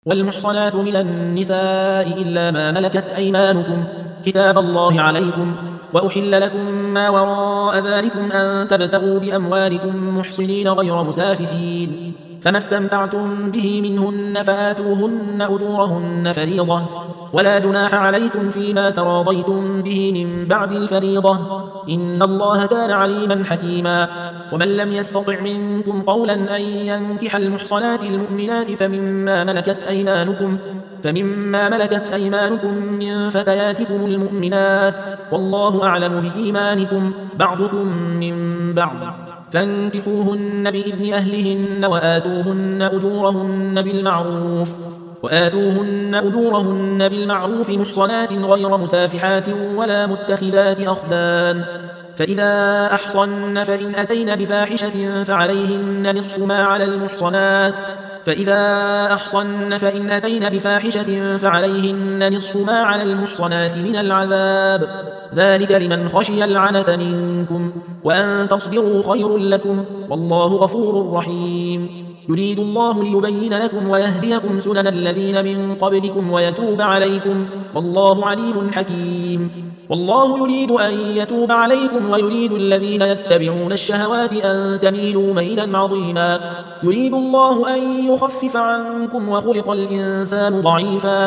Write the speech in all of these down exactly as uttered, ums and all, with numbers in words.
والمحصنات من النساء إلا ما ملكت أيمانكم كتاب الله عليكم وأحل لكم ما وراء ذلكم أن تبتغوا بأموالكم محصنين غير مسافحين فما استمتعتم به منهن فآتوهن أجورهن فريضة ولا جناح عليكم فيما تراضيتم به من بعد الفريضة إن الله كان عليما حكيما ومن لم يستطع منكم قولا أن ينكح المحصنات المؤمنات فمما ملكت أيمانكم فمما ملكت أيمانكم من فتياتكم المؤمنات والله أعلم بإيمانكم بعضكم من بعض فانكحوهن بإذن أهلهن وآتوهن أجورهن بالمعروف وآتوهن أجورهن بالمعروف محصنات غير مسافحات ولا متخذات أخدان فإذا أحصن فإن أتين بفاحشة فعليهن نصف ما على المحصنات فإذا أحصن فإن أتين بفاحشة فعليهن نصف ما على المحصنات من العذاب ذلك لمن خشي العنة منكم وأن تصبروا خير لكم والله غفور رحيم يريد الله ليبين لكم ويهديكم سنن الذين من قبلكم ويتوب عليكم والله عليم حكيم والله يريد أن يتوب عليكم ويريد الذين يتبعون الشهوات أن تميلوا ميلا عظيما يريد الله أن يخفف عنكم وخلق الإنسان ضعيفا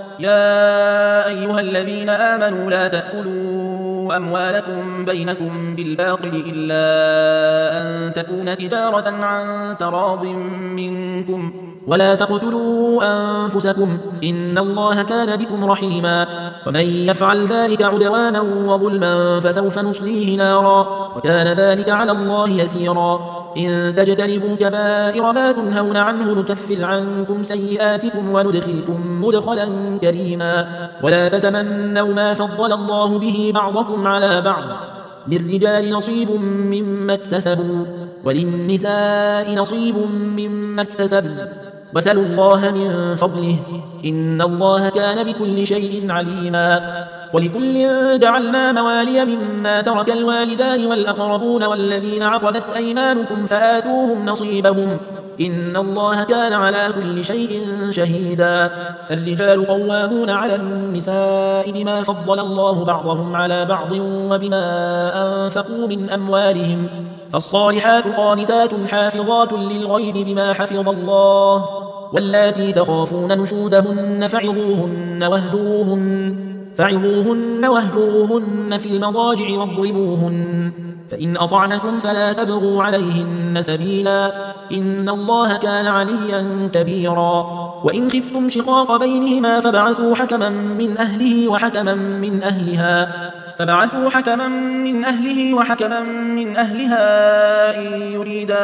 يا أيها الذين آمنوا لا تأكلوا أموالكم بينكم بالباطل إلا أن تكون تجارة عن تراض منكم ولا تقتلوا أنفسكم إن الله كان بكم رحيما ومن يفعل ذلك عدوانا وظلما فسوف نصليه نارا وكان ذلك على الله يسيرا إن تجتنبوا كبائر ما تنهون عنه نكفر عنكم سيئاتكم وندخلكم مدخلا كريما ولا تتمنوا ما فضل الله به بعضكم على بعض للرجال نصيب مما اكتسبوا وللنساء نصيب مما اكتسبوا وسلوا الله من فضله إن الله كان بكل شيء عليما ولكل جعلنا موالي مما ترك الوالدان والأقربون والذين عقدت أيمانكم فآتوهم نصيبهم إن الله كان على كل شيء شهيدا الرجال قوامون على النساء بما فضل الله بعضهم على بعض وبما أنفقوا من أموالهم فالصالحات قانتات حافظات للغيب بما حفظ الله واللاتي تخافون نشوزهن فعظوهن واهجروهن فعظوهن واهجروهن في المضاجع واضربوهن فإن أطعنكم فلا تبغوا عليهن سبيلا إن الله كان عليا كبيرا وإن خفتم شقاق بينهما فابعثوا حكما من أهله وحكما من أهلها فبعثوا حكما من أهله وحكما من أهلها إن يريدا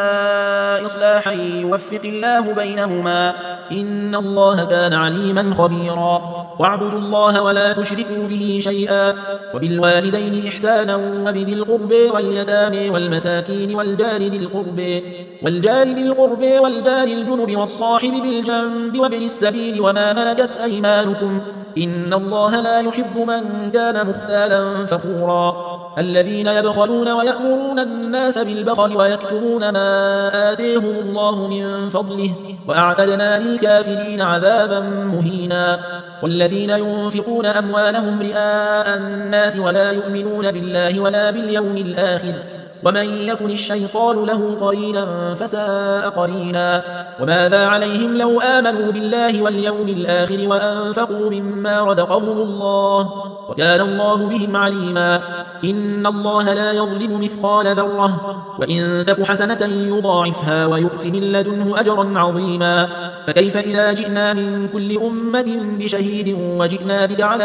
إصلاحا يوفق الله بينهما إن الله كان عليما خبيرا واعبدوا الله ولا تشركوا به شيئا وبالوالدين إحسانا وبذي القرب واليتامى والمساكين والجار ذي القرب والجار ذي القرب والجار الجنب والصاحب بالجنب وابن السبيل وما ملكت أيمانكم إن الله لا يحب من كان مختالا فخورا الذين يبخلون ويأمرون الناس بالبخل ويكتمون ما آتيهم الله من فضله وأعتدنا للكافرين عذابا مهينا والذين ينفقون أموالهم رئاء الناس ولا يؤمنون بالله ولا باليوم الآخر ومن يكن الشيطان له قرينا فساء قرينا وماذا عليهم لو آمنوا بالله واليوم الآخر وأنفقوا مما رزقهم الله وكان الله بهم عليما إن الله لا يظلم مثقال ذرة وإن تك حسنة يضاعفها ويؤت من لدنه أجرا عظيما فكيف إذا جئنا من كل أمة بشهيد وجئنا بك على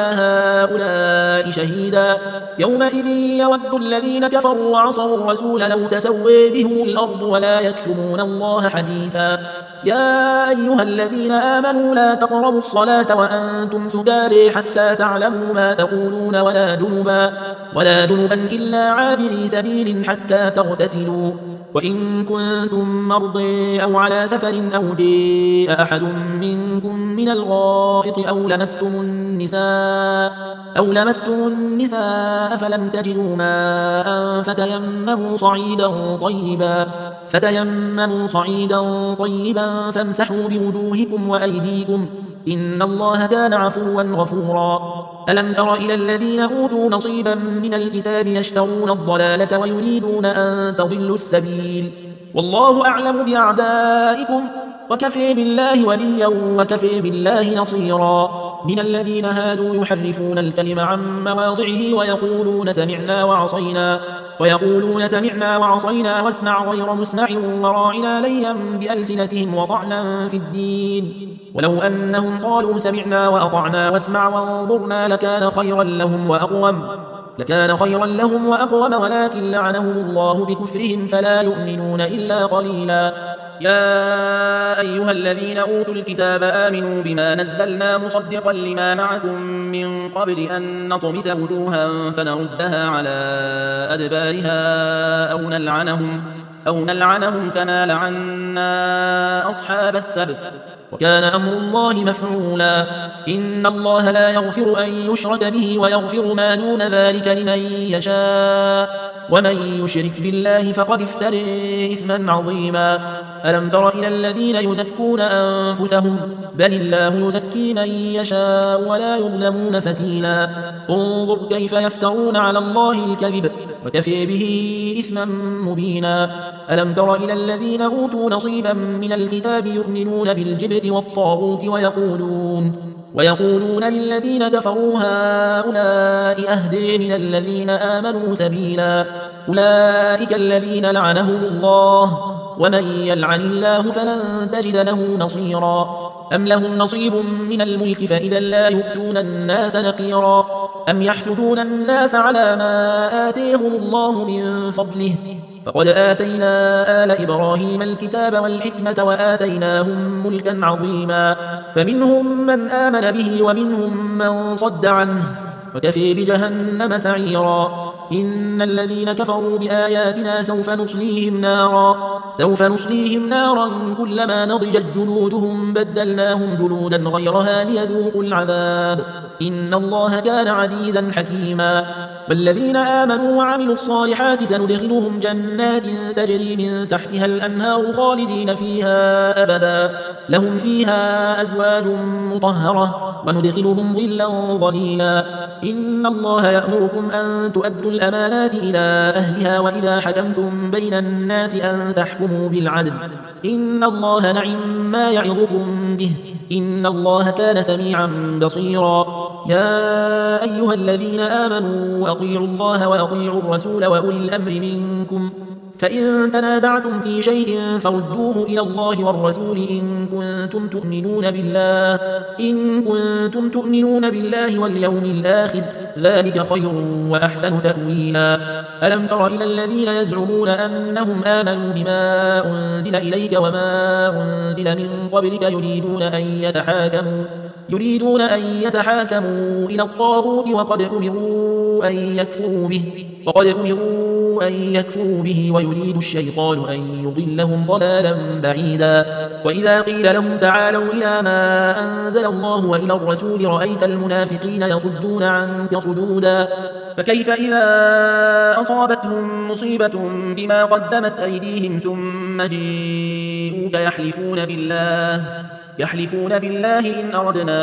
هؤلاء شهيدا يومئذ يود الذين كفروا وعصوا الرسول لو تسوي بهم الأرض ولا يكتمون الله حديثا يا أيها الذين آمنوا لا تقربوا الصلاة وأنتم سكارى حتى تعلموا ما تقولون ولا جنبا ولا جنبا إلا عابري سبيل حتى تغتسلوا وإن كنتم مرضى أو على سفر أو جاء أحد منكم من الغائط أو لمستم النساء أو لمستم النساء فلم تجدوا ماء فتيمموا صعيدا طيبا فتيمموا صعيدا طيبا فامسحوا بوجوهكم وأيديكم إن الله كان عفوا غفورا. ألم تر إلى الذين أوتوا نصيبا من الكتاب يشترون الضلالة ويريدون أن تضلوا السبيل والله أعلم بأعدائكم وكفي بالله وليا وكفي بالله نصيرا. من الذين هادوا يحرفون الكلم عن مواضعه ويقولون سمعنا وعصينا ويقولون سمعنا وعصينا واسمع غير مسمع وراعنا ليا بألسنتهم وطعنا في الدين ولو أنهم قالوا سمعنا وأطعنا واسمع وانظرنا لكان خيرا لهم وأقوم لكان خيرا لهم وأقوم ولكن لعنهم الله بكفرهم فلا يؤمنون إلا قليلا. يا أيها الذين أوتوا الكتاب آمنوا بما نزلنا مصدقا لما معكم من قبل أن نطمس وجوها فنردها على أدبارها أو نلعنهم, أو نلعنهم كما لعنا أصحاب السبت وكان أمر الله مفعولا. إن الله لا يغفر أن يشرك به ويغفر ما دون ذلك لمن يشاء ومن يشرك بالله فقد افترى إثما عظيما. ألم تر إلى الذين يزكون أنفسهم بل الله يزكي من يشاء ولا يظلمون فتيلا. انظر كيف يفترون على الله الكذب وكفي به إثما مبينا. ألم تر إلى الذين أوتوا نصيبا من الكتاب يؤمنون بالجبت والطاغوت ويقولون ويقولون للذين كفروا هؤلاء أهدي من الذين آمنوا سبيلا. أولئك الذين لعنهم الله ومن يلعن الله فلن تجد له نصيرا. أم لهم نصيب من الملك فإذا لا يؤتون الناس نقيرا. أم يحسدون الناس على ما آتيهم الله من فضله فقد آتينا آل إبراهيم الكتاب والحكمة وآتيناهم ملكا عظيما. فمنهم من آمن به ومنهم من صد عنه وكفي بجهنم سعيرا. إن الذين كفروا بآياتنا سوف نصليهم نارا سوف نصليهم نارا كلما نضجت جلودهم بدلناهم جلودا غيرها ليذوقوا العذاب إن الله كان عزيزا حكيما. والذين آمنوا وعملوا الصالحات سندخلهم جنات تجري من تحتها الأنهار خالدين فيها أبدا لهم فيها أزواج مطهرة وندخلهم ظلا ظليلا. إن الله يأمركم أن تؤدوا الأمانات إلى أهلها وإذا حكمتم بين الناس أن تحكموا بالعدل إن الله نعم ما يعظكم به إن الله كان سميعا بصيرا. يا أيها الذين آمنوا أطيعوا الله وأطيعوا الرسول وأولي الأمر منكم فإن تنازعتم في شيء فردوه إلى الله والرسول إن كنتم تؤمنون بالله إن كنتم تؤمنون بالله واليوم الآخر ذلك خير وأحسن تأويلا. ألم تر إلى الذين يزعمون أنهم آمنوا بما أنزل إليك وما أنزل من قبلك يريدون أن يتحاكموا يريدون أن يتحاكموا إلى الطاغوت وقد أمروا أن يكفروا به وقد أمروا أن يكفروا به ويريد الشيطان أن يضلهم ضلالا بعيدا. وإذا قيل لهم تعالوا إلى ما أنزل الله وإلى الرسول رأيت المنافقين يصدون عنك صدودا. فكيف إذا أصابتهم مصيبة بما قدمت أيديهم ثم جيءوك يحلفون بالله يحلفون بالله إن أردنا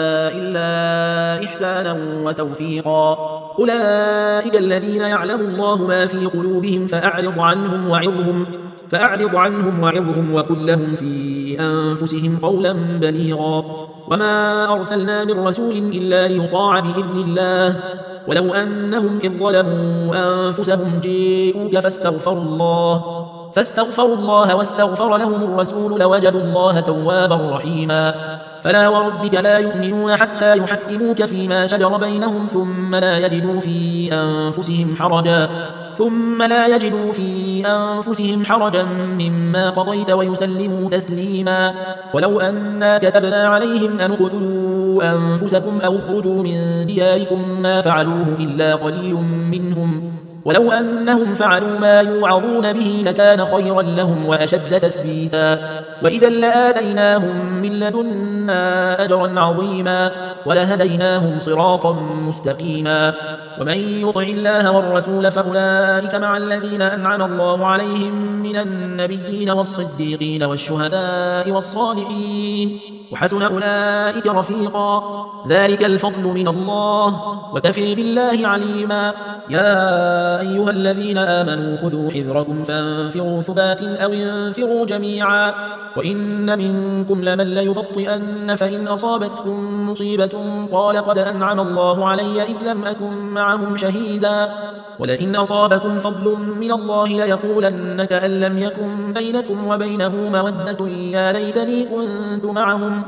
إلا إحسانا وتوفيقا. أولئك الذين يعلم الله ما في قلوبهم فأعرض عنهم وعظهم فأعرض عنهم وعظهم وقل لهم في أنفسهم قولا بليغا. وما أرسلنا من رسول إلا ليطاع بإذن الله ولو أنهم إذ ظلموا أنفسهم جاءوك فاستغفروا الله فاستغفروا الله واستغفر لهم الرسول لوجدوا الله توابا رحيما. فلا وربك لا يؤمنون حتى يحكموك فيما شجر بينهم ثم لا يجدوا في أنفسهم حرجا ثم لا يجدوا في أنفسهم حرجا مما قضيت ويسلموا تسليما. ولو أنا كتبنا عليهم أن اقتلوا أنفسكم أو اخرجوا من دياركم ما فعلوه إلا قليل منهم ولو أنهم فعلوا ما يوعظون به لكان خيرا لهم وأشد تثبيتا وإذا لآتيناهم من لدنا أجرا عظيما ولهديناهم صراطا مستقيما. ومن يطع الله والرسول فأولئك مع الذين أنعم الله عليهم من النبيين والصديقين والشهداء والصالحين وحسن أولئك رفيقا. ذلك الفضل من الله وكفي بالله عليما. يا أيها الذين آمنوا خذوا حذركم فانفروا ثبات أو انفروا جميعا. وإن منكم لمن ليبطئن فإن أصابتكم مصيبة قال قد أنعم الله علي إذ لم أكن معهم شهيدا ولئن أصابكم فضل من الله ليقولن كأن لم يكن بينكم وبينه مودة يا ليتني كنت معهم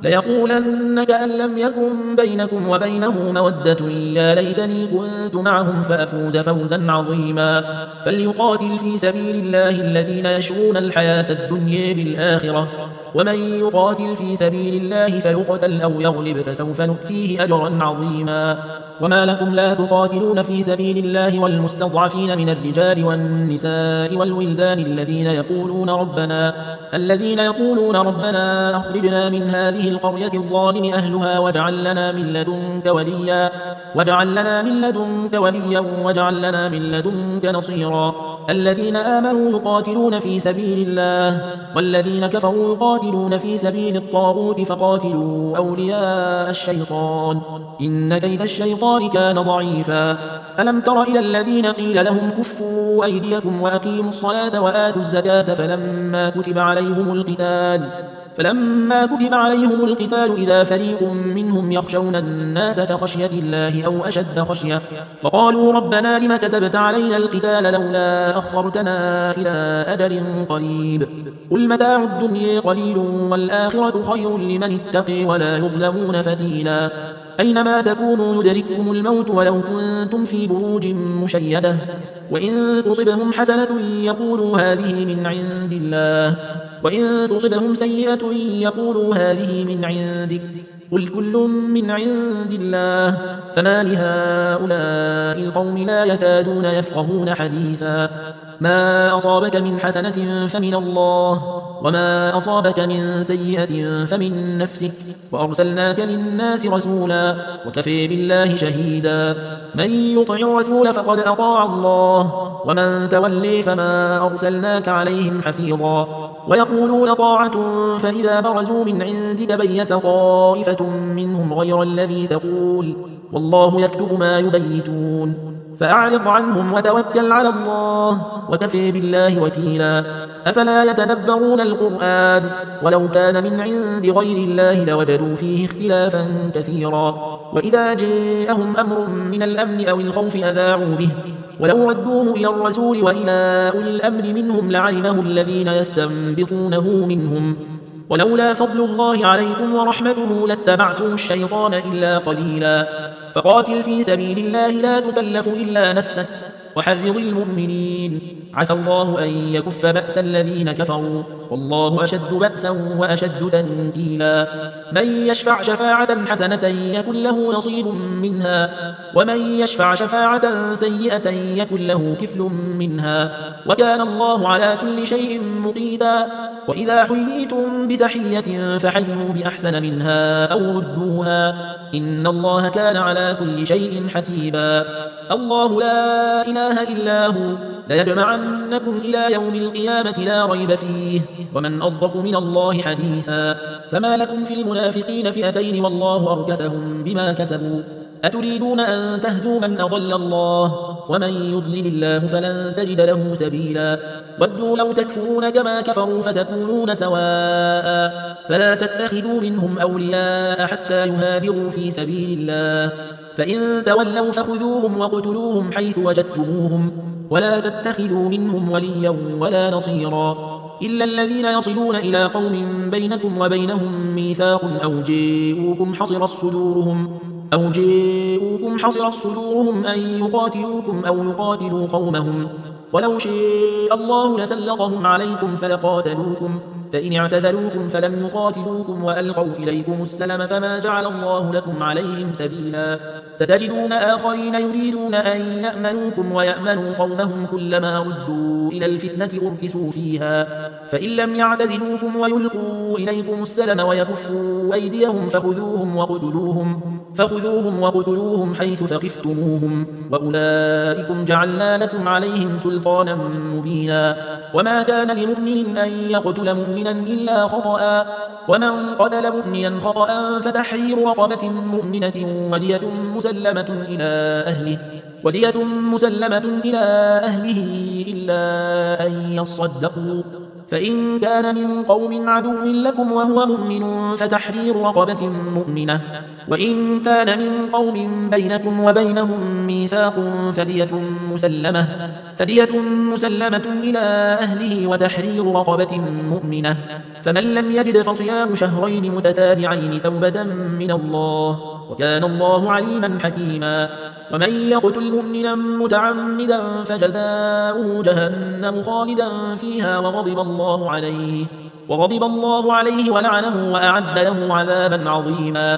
ليقولن كأن لم يكن بينكم وبينه مودة يا ليتني كنت معهم فأفوز فوزا عظيما. فليقاتل في سبيل الله الذين يشرون الحياة الدنيا بالآخرة ومن يقاتل في سبيل الله فيقتل أو يغلب فسوف نؤتيه أجرا عظيما. وما لكم لا تقاتلون في سبيل الله والمستضعفين من الرجال والنساء والولدان الذين يقولون ربنا الذين يقولون ربنا أخرجنا من هذه القرية الظالم أهلها واجعل لنا من لدنك وليا واجعل لنا من لدنك وليا واجعل لنا من لدنك نصيرا. الذين آمنوا يقاتلون في سبيل الله والذين كفروا يقاتلون في سبيل الطاغوت فقاتلوا أولياء الشيطان إن كيد الشيطان كان ضعيفا. ألم تر إلى الذين قيل لهم كفوا أيديكم وأقيموا الصلاة وآتوا الزكاة فلما كتب عليهم القتال فلما كتب عليهم القتال إذا فريق منهم يخشون الناس كخشية الله أو أشد خشية وقالوا ربنا لم كتبت علينا القتال لولا أخرتنا إلى أجل قريب قل متاع الدنيا قليل والآخرة خير لمن اتقي ولا يظلمون فتيلا. أينما تكونوا يدرككم الموت ولو كنتم في بروج مشيدة وإن تصبهم حسنة يقولوا هذه من عند الله وإن تصبهم سيئة يقولوا هذه من عندك قل كل من عند الله فما لهؤلاء القوم لا يكادون يفقهون حديثا. ما أصابك من حسنة فمن الله وما أصابك من سيئة فمن نفسك وأرسلناك للناس رسولا وكفي بالله شهيدا. من يطع الرسول فقد أطاع الله ومن تولي فما أرسلناك عليهم حفيظا. ويقولون طاعة فإذا برزوا من عندك بيت طائفة منهم غير الذي تقول والله يكتب ما يبيتون فأعرض عنهم وتوكل على الله وكفي بالله وكيلا. أفلا يتدبرون القرآن ولو كان من عند غير الله لوجدوا فيه اختلافا كثيرا. وإذا جاءهم أمر من الأمن أو الخوف أذاعوا به ولو ردوه إلى الرسول وإلى أولي الأمر منهم لعلمه الذين يستنبطونه منهم ولولا فضل الله عليكم ورحمته لاتبعتم الشيطان إلا قليلا. فقاتل في سبيل الله لا تكلف إلا نفسك وحرض المؤمنين عسى الله أن يكف بأس الذين كفروا والله أشد بأسا وأشد تنكيلا. من يشفع شفاعة حسنة يكن له نصيب منها ومن يشفع شفاعة سيئة يكن له كفل منها وكان الله على كل شيء مقيتا. وإذا حييتم بتحية فحيوا بأحسن منها أو ردوها إن الله كان على كل شيء حسيبا. الله لا إله إلا هو ليجمعنكم إلى يوم القيامة لا ريب فيه ومن أصدق من الله حديثا. فما لكم في المنافقين فئتين والله أركسهم بما كسبوا أتريدون أن تهدوا من أضل الله ومن يضلل الله فلن تجد له سبيلا. ودوا لو تكفرون كما كفروا فتكونون سواء فلا تتخذوا منهم أولياء حتى يهاجروا في سبيل الله فإن تولوا فخذوهم وقتلوهم حيث وجدتموهم ولا تتخذوا منهم وليا ولا نصيرا إلا الذين يصلون إلى قوم بينكم وبينهم ميثاق أو جاءوكم حصرت صدورهم أو جاءوكم حصرت صدورهم أن يقاتلوكم أو يقاتلوا قومهم ولو شاء الله لسلطهم عليكم فلقاتلوكم فإن اعتزلوكم فلم يقاتلوكم وألقوا إليكم السلم فما جعل الله لكم عليهم سبيلا. ستجدون آخرين يريدون أن يأمنوكم ويأمنوا قومهم كلما ردوا إلى الفتنة أركسوا فيها فإن لم يعتزلوكم ويلقوا إليكم السلم ويكفوا أيديهم فخذوهم وقتلوهم فخذوهم وقتلوهم حيث ثقفتموهم وأولئكم جعلنا لكم عليهم سلطانا مبينا. وما كان لمؤمن أن يقتل مؤمنا إلا خطأ، ومن قتل مؤمنا خطأ فتحرير رقبة مؤمنة ودية مسلمة إلى أهله ودية مسلمة إلى أهله إلا أن يصدقوا، فإن كان من قوم عدو لكم وهو مؤمن فتحرير رقبة مؤمنة، وإن كان من قوم بينكم وبينهم ميثاق فدية مسلمة فدية مسلمة إلى أهله وتحرير رقبة مؤمنة، فمن لم يجد فصيام شهرين متتابعين توبة من الله، وكان الله عليما حكيما. ومن يقتل مؤمنا متعمدا فجزاؤه جهنم خالدا فيها وغضب الله عليه وغضب الله عليه ولعنه وأعد له عذابا عظيما.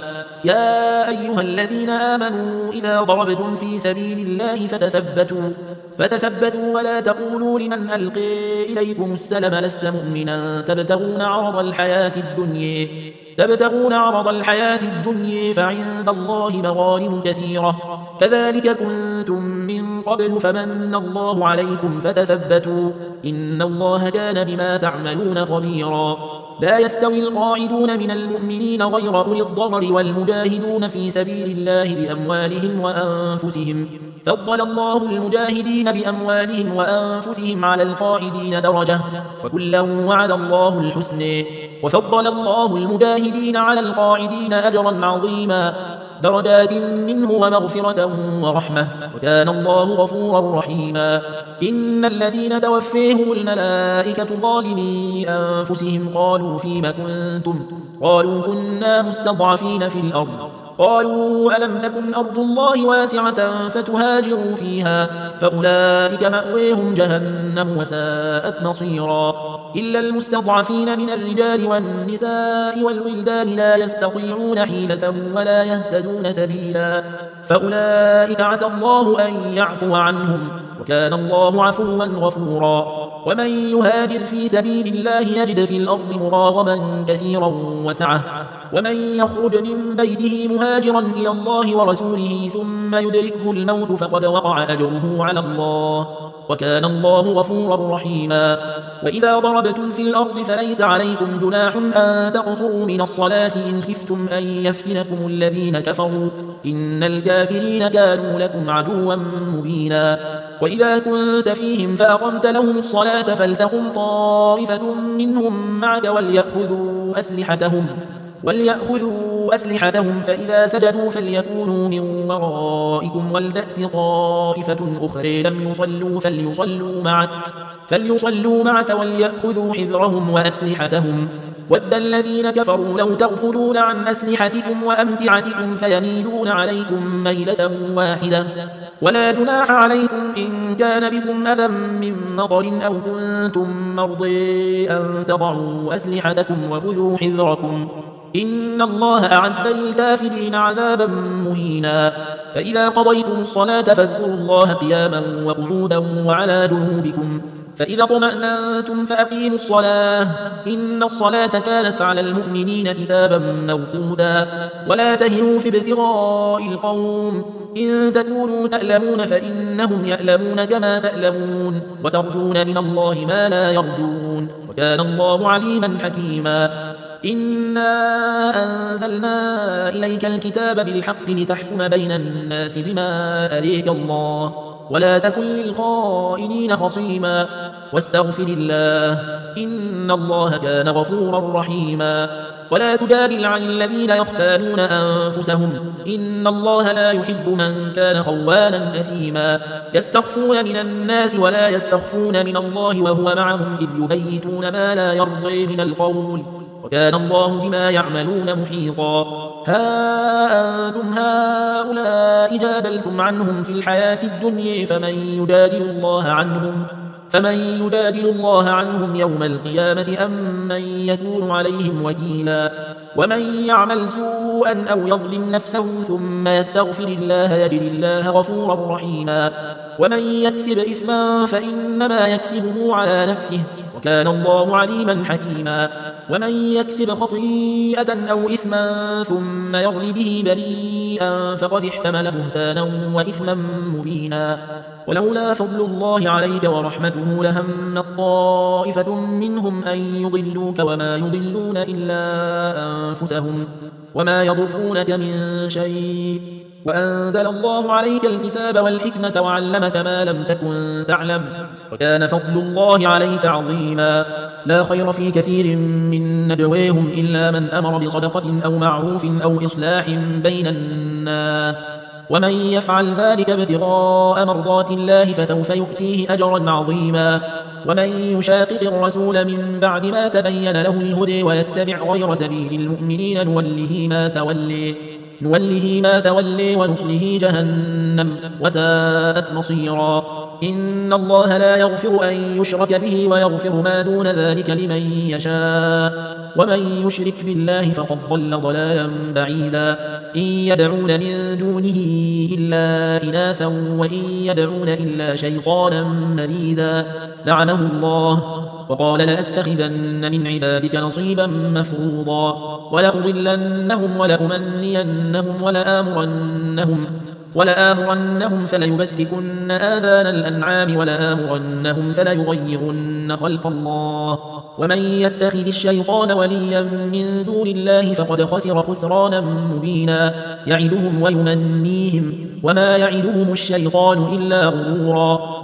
يا أيها الذين آمنوا إذا ضربتم في سبيل الله فتثبتوا فتثبتوا ولا تقولوا لمن ألقي إليكم السلم لست مؤمنا تبتغون عرض الحياة الدنيا تبتغون عرض الحياة الدنيا فعند الله مغانم كثيرة كذلك كنتم من قبل فمن الله عليكم فتثبتوا إن الله كان بما تعملون خبيرا. لا يستوي القاعدون من المؤمنين غير أولي الضرر والمجاهدون في سبيل الله بأموالهم وأنفسهم، فضل الله المجاهدين بأموالهم وأنفسهم على القاعدين درجة وكلا وعد الله الحسنى، وفضل الله المجاهدين على القاعدين أجرا عظيما درجات منه ومغفرة ورحمة، وكان الله غفورا رحيما. إن الذين توفيهم الملائكة ظالمي أنفسهم قالوا فيم كنتم قالوا كنا مستضعفين في الأرض قالوا ألم تكن أرض الله واسعة فتهاجروا فيها فأولئك مأويهم جهنم وساءت مصيرا. إلا المستضعفين من الرجال والنساء والولدان لا يستطيعون حيلة ولا يهتدون سبيلا فأولئك عسى الله أن يعفو عنهم وكان الله عفوا غفورا. ومن يهاجر في سبيل الله يجد في الأرض مراغما كثيرا وسعة، ومن يخرج من بيته مهاجرا إلى الله ورسوله ثم يدركه الموت فقد وقع أجره على الله وكان الله غفورا رحيما. وإذا ضربتم في الأرض فليس عليكم جناح أن تقصروا من الصلاة إن خفتم أن يفتنكم الذين كفروا إن الكافرين كانوا لكم عدوا مبينا. وإذا كنت فيهم فأقمت لهم الصلاة فلتقم طائفة منهم معك وليأخذوا أسلحتهم وليأخذوا أسلحتهم فإذا سجدوا فليكونوا من ورائكم ولتأت طائفة أخرى لم يصلوا فليصلوا معك فليصلوا معك وليأخذوا حذرهم وأسلحتهم. ود الذين كفروا لو تغفلون عن أسلحتكم وأمتعتكم فيميلون عليكم ميلة واحدة ولا جناح عليكم إن كان بكم أذى من مطر أو كنتم مرضى أن تضعوا أسلحتكم وخذوا حذركم إن الله أعد للكافرين عذابا مهينا. فإذا قضيتم الصلاة فاذكروا الله قياما وقعودا وعلى جنوبكم فإذا اطمأننتم فأقيموا الصلاة إن الصلاة كانت على المؤمنين كتابا موقوتا. ولا تهنوا في ابتغاء القوم إن تكونوا تألمون فإنهم يألمون كما تألمون وترجون من الله ما لا يرجون وكان الله عليما حكيما. إنا أنزلنا إليك الكتاب بالحق لتحكم بين الناس بما أريك الله ولا تكن للخائنين خصيما واستغفر الله إن الله كان غفورا رحيما. ولا تجادل عن الذين يختانون أنفسهم إن الله لا يحب من كان خوانا أثيما يستخفون من الناس ولا يستخفون من الله وهو معهم إذ يبيتون ما لا يرضي من القول وكان الله بما يعملون محيطا. ها أنتم هؤلاء جادلتم عنهم في الحياة الدنيا فمن يجادل الله عنهم فمن يجادل الله عنهم يوم القيامة أم من يكون عليهم وكيلا. ومن يعمل سوءا أو يظلم نفسه ثم يستغفر الله يجد الله غفورا رحيما. ومن يكسب إثما فإنما يكسبه على نفسه وكان الله عليما حكيما. ومن يكسب خطيئة أو إثما ثم يرم به بريئا شيئا فقد احتمل بهتانا وإثما مبينا. ولولا فضل الله عليك ورحمته لهم طائفة منهم أن يضلوك وما يضلون إلا أنفسهم وما يضرونك من شيء. وأنزل الله عليك الكتاب والحكمة وعلمك ما لم تكن تعلم وكان فضل الله عليك عظيما. لا خير في كثير من نجويهم إلا من أمر بصدقة أو معروف أو إصلاح بين الناس ومن يفعل ذلك ابتغاء مرضات الله فسوف يؤتيه أجرا عظيما. ومن يشاقق الرسول من بعد ما تبين له الهدى ويتبع غير سبيل المؤمنين نوله ما تولي نوله ما تولي ونصله جهنم وساءت مصيرا. إن الله لا يغفر أن يشرك به ويغفر ما دون ذلك لمن يشاء ومن يشرك بالله فقد ضل ضلالا بعيدا. إن يدعون من دونه إلا إناثا وإن يدعون إلا شيطانا مريدا لعنه الله وقال لأتخذن من عبادك نصيبا مفروضا ولأضلنهم ولأمنينهم ولآمرنهم ولآمرنهم فليبتكن آذان الأنعام ولآمرنهم فليغيرن خلق الله. ومن يتخذ الشيطان وليا من دون الله فقد خسر خسرانا مبينا. يعدهم ويمنيهم وما يعدهم الشيطان إلا غرورا.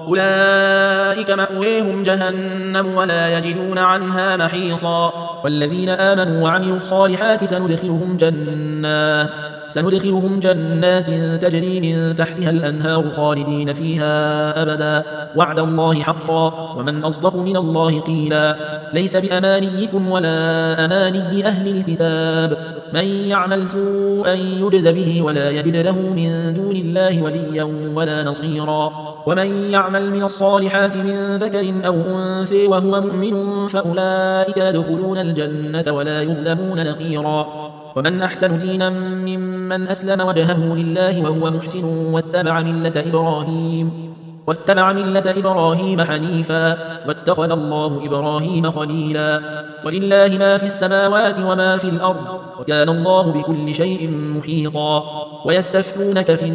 أولئك مأويهم جهنم ولا يجدون عنها محيصا. والذين آمنوا وعملوا الصالحات سندخلهم جنات سندخلهم جنات تجري من تحتها الأنهار خالدين فيها أبدا وعد الله حقا ومن أصدق من الله قيلا. ليس بأمانيكم ولا أماني أهل الكتاب من يعمل سوءا يجز به ولا يجد له من دون الله وليا ولا نصيرا. ومن يعمل من الصالحات من ذكر أو أنثى وهو مؤمن فأولئك يدخلون الجنة ولا يظلمون نقيرا. ومن أحسن دينا ممن أسلم وجهه لله وهو محسن واتبع ملة إبراهيم واتبع ملة إبراهيم حنيفا واتخذ الله إبراهيم خليلا. ولله ما في السماوات وما في الأرض وكان الله بكل شيء محيطا. ويستفتونك في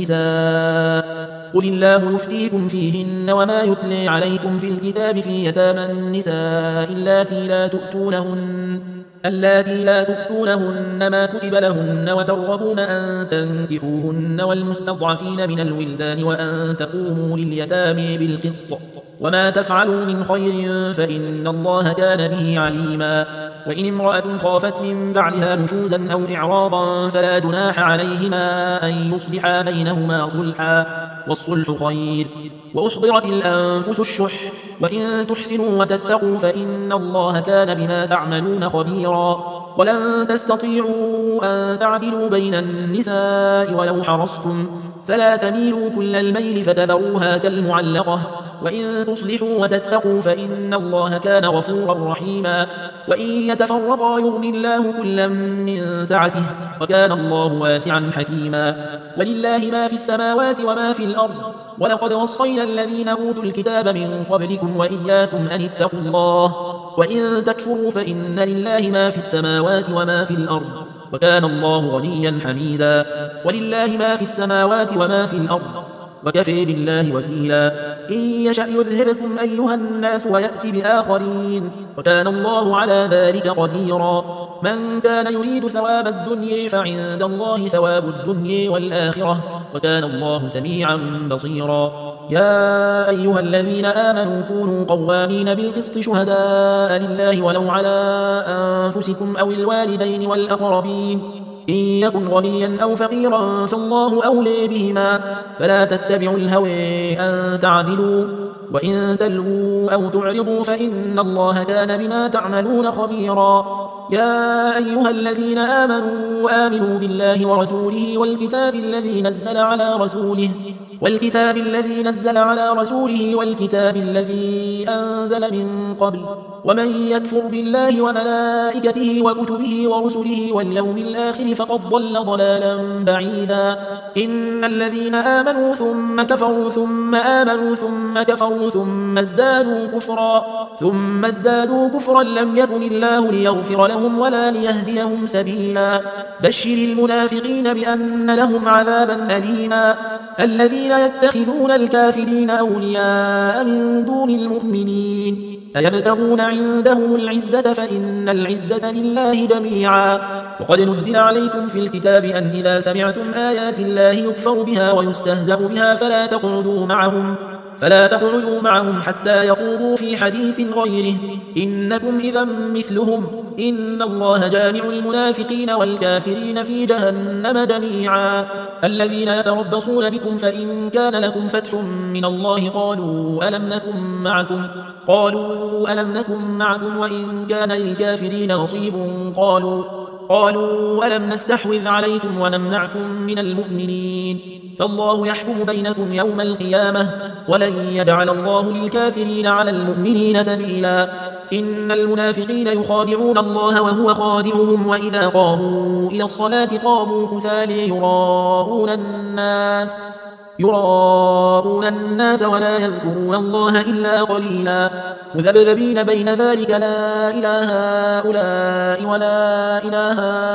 النساء قل الله يفتيكم فيهن وما يتلي عليكم في الكتاب في يتامى النساء اللاتي لا تؤتونهن اللاتي لا تؤتونهن ما كتب لهن وترغبون أن تنكحوهن والمستضعفين من الولدان وأن تقوموا لليتامى بالقسط وما تفعلوا من خير فإن الله كان به عليما. وإن امرأة خافت من بعدها نشوزا أو إعراضا فلا جناح عليهما أن يصلحا بينهما صلحا والصلح خير. وأحضرت الأنفس الشح وإن تحسنوا وتتقوا فإن الله كان بما تعملون خبيرا. ولن تستطيعوا أن تعدلوا بين النساء ولو حرصتم فلا تميلوا كل الميل فتذروها كالمعلقة. وإن تصلحوا وتتقوا فإن الله كان غفورا رحيما. وإن يتفرقا يغن الله كلا من سعته وكان الله واسعا حكيما. ولله ما في السماوات وما في الأرض ولقد وصينا الذين أوتوا الكتاب من قبلكم وإياكم أن اتقوا الله وإن تكفروا فإن لله ما في السماوات وما في الأرض وكان الله غنيا حميدا. ولله ما في السماوات وما في الأرض وكفى بالله وكيلا. إن يشأ يذهبكم أيها الناس ويأتي بآخرين وكان الله على ذلك قديرا. من كان يريد ثواب الدنيا فعند الله ثواب الدنيا والآخرة وكان الله سميعا بصيرا. يا أيها الذين آمنوا كونوا قوامين بالقسط شهداء لله ولو على أنفسكم أو الوالدين والأقربين إن يكن غنيا أو فقيرا فالله أولي بهما فلا تتبعوا الهوى أن تعدلوا وإن تلووا أو تعرضوا فإن الله كان بما تعملون خبيرا. يا أيها الذين آمنوا آمنوا بالله ورسوله والكتاب الذي نزل على رسوله والكتاب الذي نزل على رسوله والكتاب الذي أنزل من قبل ومن يكفر بالله وملائكته وكتبه ورسله واليوم الآخر فقد ضل ضلالا بعيدا. إن الذين آمنوا ثم كفروا ثم آمنوا ثم كفروا ثم ازدادوا كفرا ثم ازدادوا كفرا لم يكن الله ليغفر لهم ليطيرهم ولا ليهديهم سبيلا. بشر المنافقين بأن لهم عذابا أليما. الذين يتخذون الكافرين أولياء من دون المؤمنين أيبتغون عندهم العزة فإن العزة لله جميعا. وقد نزل عليكم في الكتاب أن إذا سمعتم آيات الله يكفر بها ويستهزأ بها فلا تقعدوا معهم فلا تقعدوا معهم حتى يخوضوا في حديث غيره إنكم إذا مثلهم إن الله جامع المنافقين والكافرين في جهنم جميعا. الذين يتربصون بكم فإن كان لكم فتح من الله قالوا ألم نكن معكم قالوا ألم نكن معكم وإن كان للكافرين نصيب قالوا قالوا ألم نستحوذ عليكم ونمنعكم من المؤمنين فالله يحكم بينكم يوم القيامة ولن يجعل الله للكافرين على المؤمنين سبيلا. إن المنافقين يخادعون الله وهو خادعهم وإذا قاموا إلى الصلاة قاموا كسالى يراءون الناس يراءون الناس ولا يذكرون الله إلا قليلا. مذبذبين بين ذلك لا إله هؤلاء ولا إله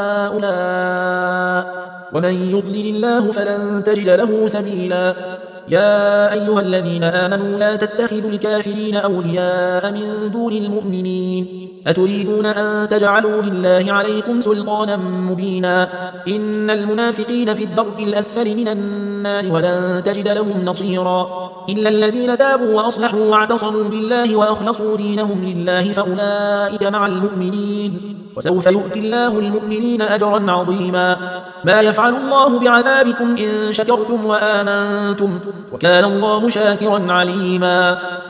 هؤلاء ومن يضلل الله فلن تجد له سبيلا. يا أيها الذين آمنوا لا تتخذوا الكافرين أولياء من دون المؤمنين أتريدون أن تجعلوا لله عليكم سلطانا مبينا. إن المنافقين في الدرك الأسفل من النار ولن تجد لهم نصيرا إلا الذين تابوا وأصلحوا واعتصموا بالله وأخلصوا دينهم لله فأولئك مع المؤمنين وسوف يؤتي الله المؤمنين أجرا عظيما. ما يفعل الله بعذابكم إن شكرتم وآمنتم وكان الله شاكرا عليما.